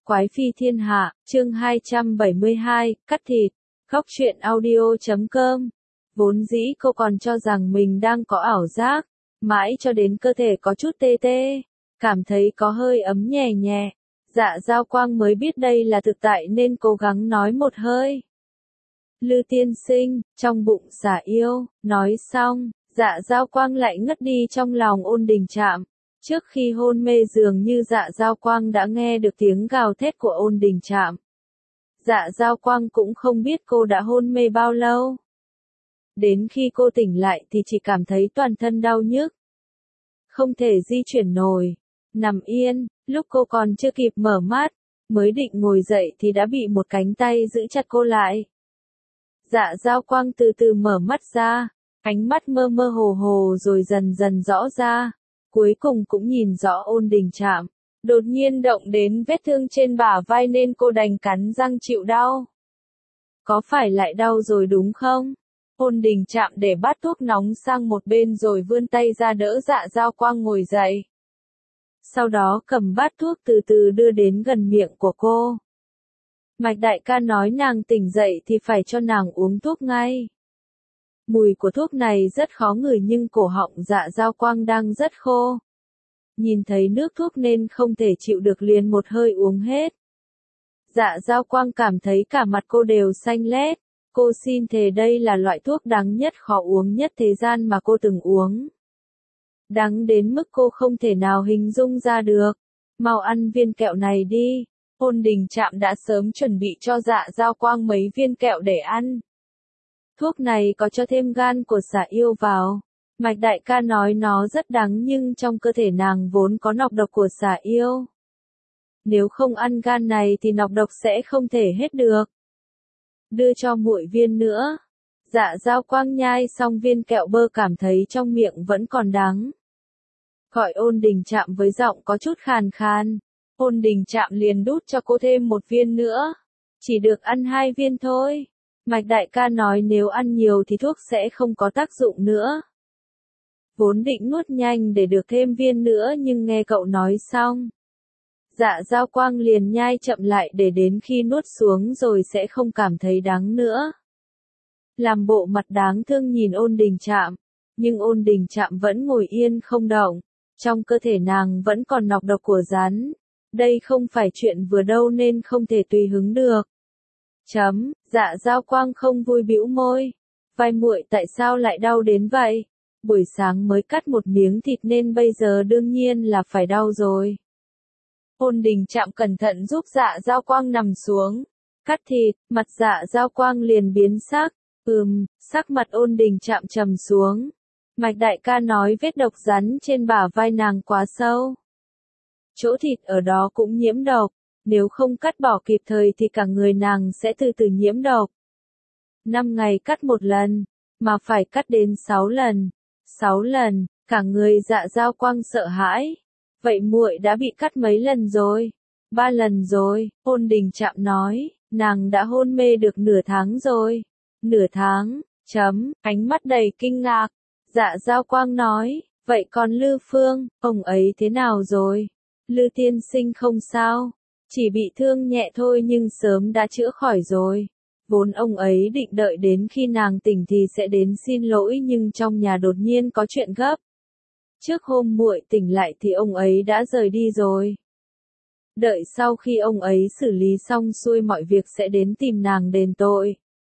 Quái phi thiên hạ, chương 272, cắt thịt, góc truyện audio.com. Vốn dĩ cô còn cho rằng mình đang có ảo giác, mãi cho đến cơ thể có chút tê tê, cảm thấy có hơi ấm nhẹ nhẹ. Dạ Giao Quang mới biết đây là thực tại nên cố gắng nói một hơi. Lư tiên sinh, trong bụng xả yêu, nói xong, Dạ Giao Quang lại ngất đi trong lòng Ôn Đình Trạm. Trước khi hôn mê dường như Dạ Giao Quang đã nghe được tiếng gào thét của Ôn Đình Trạm. Dạ Giao Quang cũng không biết cô đã hôn mê bao lâu. Đến khi cô tỉnh lại thì chỉ cảm thấy toàn thân đau nhức. Không thể di chuyển nổi. Nằm yên, lúc cô còn chưa kịp mở mắt, mới định ngồi dậy thì đã bị một cánh tay giữ chặt cô lại. Dạ Giao Quang từ từ mở mắt ra, ánh mắt mơ mơ hồ hồ rồi dần dần rõ ra. Cuối cùng cũng nhìn rõ Ôn Đình Trạm. Đột nhiên động đến vết thương trên bả vai nên cô đành cắn răng chịu đau. Có phải lại đau rồi đúng không? Ôn Đình Trạm để bát thuốc nóng sang một bên rồi vươn tay ra đỡ Dạ Giao Quang ngồi dậy. Sau đó cầm bát thuốc từ từ đưa đến gần miệng của cô. Mạch đại ca nói nàng tỉnh dậy thì phải cho nàng uống thuốc ngay. Mùi của thuốc này rất khó ngửi nhưng cổ họng Dạ Giao Quang đang rất khô. Nhìn thấy nước thuốc nên không thể chịu được liền một hơi uống hết. Dạ Giao Quang cảm thấy cả mặt cô đều xanh lét. Cô xin thề đây là loại thuốc đắng nhất khó uống nhất thế gian mà cô từng uống. Đắng đến mức cô không thể nào hình dung ra được. Mau ăn viên kẹo này đi. Ôn Đình Trạm đã sớm chuẩn bị cho Dạ Giao Quang mấy viên kẹo để ăn. Thuốc này có cho thêm gan của xả yêu vào. Mạch đại ca nói nó rất đắng nhưng trong cơ thể nàng vốn có nọc độc của xả yêu. Nếu không ăn gan này thì nọc độc sẽ không thể hết được. Đưa cho muội viên nữa. Dạ Giao Quang nhai xong viên kẹo bơ cảm thấy trong miệng vẫn còn đắng. Gọi Ôn Đình Trạm với giọng có chút khàn khàn. Ôn Đình Trạm liền đút cho cô thêm một viên nữa. Chỉ được ăn 2 viên thôi. Mạch đại ca nói nếu ăn nhiều thì thuốc sẽ không có tác dụng nữa. Vốn định nuốt nhanh để được thêm viên nữa nhưng nghe cậu nói xong. Dạ Giao Quang liền nhai chậm lại để đến khi nuốt xuống rồi sẽ không cảm thấy đắng nữa. Làm bộ mặt đáng thương nhìn Ôn Đình Trạm, nhưng Ôn Đình Trạm vẫn ngồi yên không động. Trong cơ thể nàng vẫn còn nọc độc của rắn. Đây không phải chuyện vừa đâu nên không thể tùy hứng được. Dạ Giao Quang không vui bĩu môi. Vai muội tại sao lại đau đến vậy? Buổi sáng mới cắt một miếng thịt nên bây giờ đương nhiên là phải đau rồi. Ôn Đình Trạm cẩn thận giúp Dạ Giao Quang nằm xuống. Cắt thịt, mặt Dạ Giao Quang liền biến sắc. Sắc mặt Ôn Đình Trạm trầm xuống. Mạch đại ca nói vết độc rắn trên bả vai nàng quá sâu. Chỗ thịt ở đó cũng nhiễm độc. Nếu không cắt bỏ kịp thời thì cả người nàng sẽ từ từ nhiễm độc. 5 ngày cắt một lần, mà phải cắt đến 6 lần. 6 lần, cả người Dạ Giao Quang sợ hãi. Vậy muội đã bị cắt mấy lần rồi? 3 lần rồi, Ôn Đình Trạm nói, nàng đã hôn mê được nửa tháng rồi. Nửa tháng, ánh mắt đầy kinh ngạc. Dạ Giao Quang nói, vậy còn Lư Phương, ông ấy thế nào rồi? Lư tiên sinh không sao, chỉ bị thương nhẹ thôi nhưng sớm đã chữa khỏi rồi. Vốn ông ấy định đợi đến khi nàng tỉnh thì sẽ đến xin lỗi nhưng trong nhà đột nhiên có chuyện gấp. Trước hôm muội tỉnh lại thì ông ấy đã rời đi rồi. Đợi sau khi ông ấy xử lý xong xuôi mọi việc sẽ đến tìm nàng đền tội.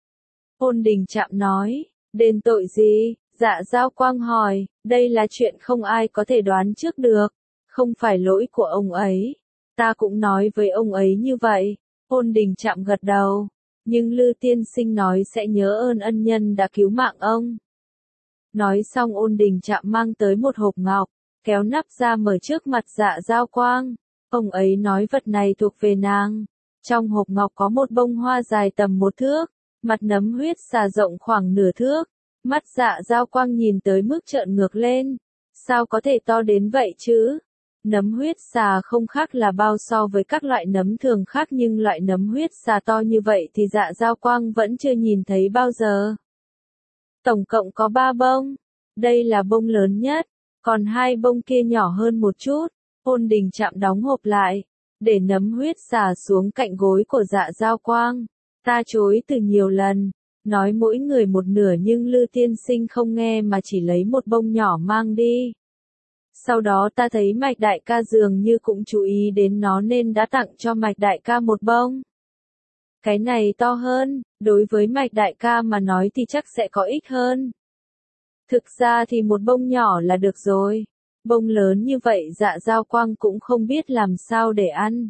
Ôn Đình Trạm nói, đền tội gì? Dạ Giao Quang hỏi, đây là chuyện không ai có thể đoán trước được. Không phải lỗi của ông ấy. Ta cũng nói với ông ấy như vậy. Ôn Đình Trạm gật đầu. Nhưng Lư tiên sinh nói sẽ nhớ ơn ân nhân đã cứu mạng ông. Nói xong Ôn Đình Trạm mang tới một hộp ngọc, kéo nắp ra mở trước mặt Dạ Giao Quang. Ông ấy nói vật này thuộc về nàng. Trong hộp ngọc có một bông hoa dài tầm 1 thước, mặt nấm huyết xà rộng khoảng nửa thước. Mắt Dạ Giao Quang nhìn tới mức trợn ngược lên. Sao có thể to đến vậy chứ? Nấm huyết xà không khác là bao so với các loại nấm thường khác nhưng loại nấm huyết xà to như vậy thì Dạ Giao Quang vẫn chưa nhìn thấy bao giờ. Tổng cộng có 3 bông. Đây là bông lớn nhất, còn 2 bông kia nhỏ hơn một chút. Ôn Đình Trạm đóng hộp lại, để nấm huyết xả xuống cạnh gối của Dạ Giao Quang. Ta chối từ nhiều lần, nói mỗi người một nửa nhưng Lư tiên sinh không nghe mà chỉ lấy một bông nhỏ mang đi. Sau đó ta thấy Mạch đại ca dường như cũng chú ý đến nó nên đã tặng cho Mạch đại ca một bông. Cái này to hơn, đối với Mạch đại ca mà nói thì chắc sẽ có ích hơn. Thực ra thì một bông nhỏ là được rồi. Bông lớn như vậy Dạ Giao Quang cũng không biết làm sao để ăn.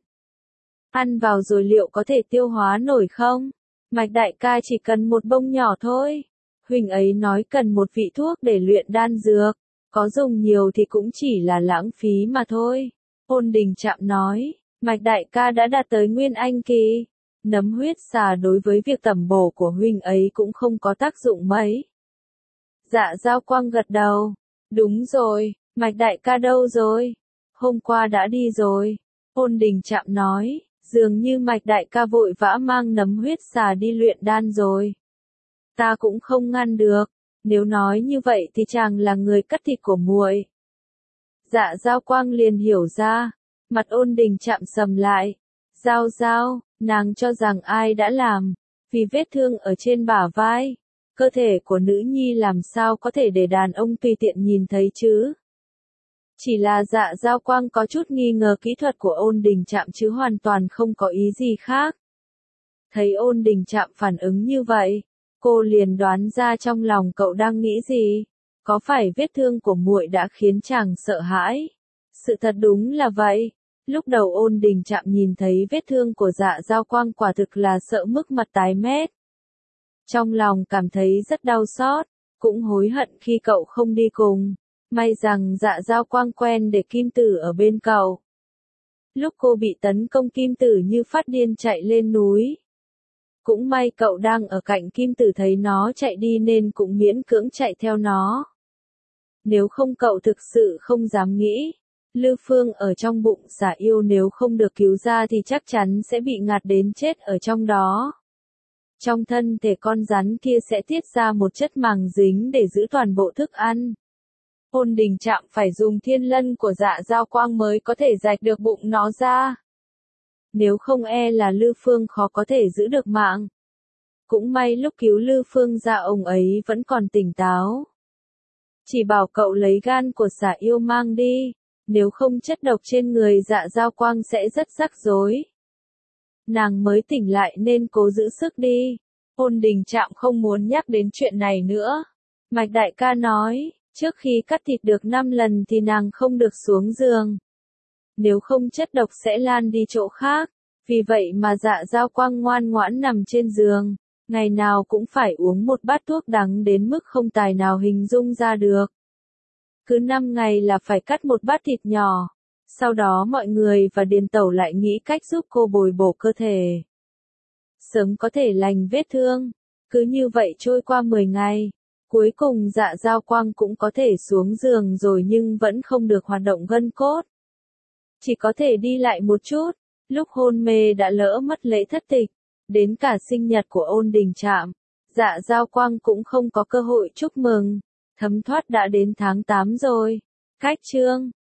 Ăn vào rồi liệu có thể tiêu hóa nổi không? Mạch đại ca chỉ cần một bông nhỏ thôi. Huynh ấy nói cần một vị thuốc để luyện đan dược. Có dùng nhiều thì cũng chỉ là lãng phí mà thôi. Ôn Đình Trạm nói, Mạch đại ca đã đạt tới Nguyên Anh kỳ. Nấm huyết xà đối với việc tẩm bổ của huynh ấy cũng không có tác dụng mấy. Dạ Giao Quang gật đầu. Đúng rồi, Mạch đại ca đâu rồi? Hôm qua đã đi rồi. Ôn Đình Trạm nói, dường như Mạch đại ca vội vã mang nấm huyết xà đi luyện đan rồi. Ta cũng không ngăn được. Nếu nói như vậy thì chàng là người cắt thịt của muội. Dạ Giao Quang liền hiểu ra. Mặt Ôn Đình Trạm sầm lại. Giao Giao, nàng cho rằng ai đã làm. Vì vết thương ở trên bả vai. Cơ thể của nữ nhi làm sao có thể để đàn ông tùy tiện nhìn thấy chứ. Chỉ là Dạ Giao Quang có chút nghi ngờ kỹ thuật của Ôn Đình Trạm chứ hoàn toàn không có ý gì khác. Thấy Ôn Đình Trạm phản ứng như vậy, cô liền đoán ra trong lòng cậu đang nghĩ gì. Có phải vết thương của muội đã khiến chàng sợ hãi? Sự thật đúng là vậy. Lúc đầu Ôn Đình Trạm nhìn thấy vết thương của Dạ Giao Quang quả thực là sợ mức mặt tái mét. Trong lòng cảm thấy rất đau xót, cũng hối hận khi cậu không đi cùng. May rằng Dạ Giao Quang quen để Kim Tử ở bên cậu. Lúc cô bị tấn công Kim Tử như phát điên chạy lên núi. Cũng may cậu đang ở cạnh Kim Tử thấy nó chạy đi nên cũng miễn cưỡng chạy theo nó. Nếu không cậu thực sự không dám nghĩ. Lư Phương ở trong bụng Xà Yêu nếu không được cứu ra thì chắc chắn sẽ bị ngạt đến chết ở trong đó. Trong thân thể con rắn kia sẽ tiết ra một chất màng dính để giữ toàn bộ thức ăn. Ôn Đình Trạm phải dùng thiên lân của Dạ Giao Quang mới có thể rạch được bụng nó ra. Nếu không e là Lư Phương khó có thể giữ được mạng. Cũng may lúc cứu Lư Phương ra ông ấy vẫn còn tỉnh táo. Chỉ bảo cậu lấy gan của Xà Yêu mang đi, nếu không chất độc trên người Dạ Giao Quang sẽ rất rắc rối. Nàng mới tỉnh lại nên cố giữ sức đi. Ôn Đình Trạm không muốn nhắc đến chuyện này nữa. Mạch đại ca nói, trước khi cắt thịt được 5 lần thì nàng không được xuống giường. Nếu không chất độc sẽ lan đi chỗ khác. Vì vậy mà Dạ Giao Quang ngoan ngoãn nằm trên giường. Ngày nào cũng phải uống một bát thuốc đắng đến mức không tài nào hình dung ra được. Cứ 5 ngày là phải cắt một bát thịt nhỏ. Sau đó mọi người và Điền Tẩu lại nghĩ cách giúp cô bồi bổ cơ thể. Sớm có thể lành vết thương. Cứ như vậy trôi qua 10 ngày. Cuối cùng Dạ Giao Quang cũng có thể xuống giường rồi nhưng vẫn không được hoạt động gân cốt. Chỉ có thể đi lại một chút. Lúc hôn mê đã lỡ mất lễ thất tịch. Đến cả sinh nhật của Ôn Đình Trạm, Dạ Giao Quang cũng không có cơ hội chúc mừng. Thấm thoát đã đến tháng 8 rồi. Cách chương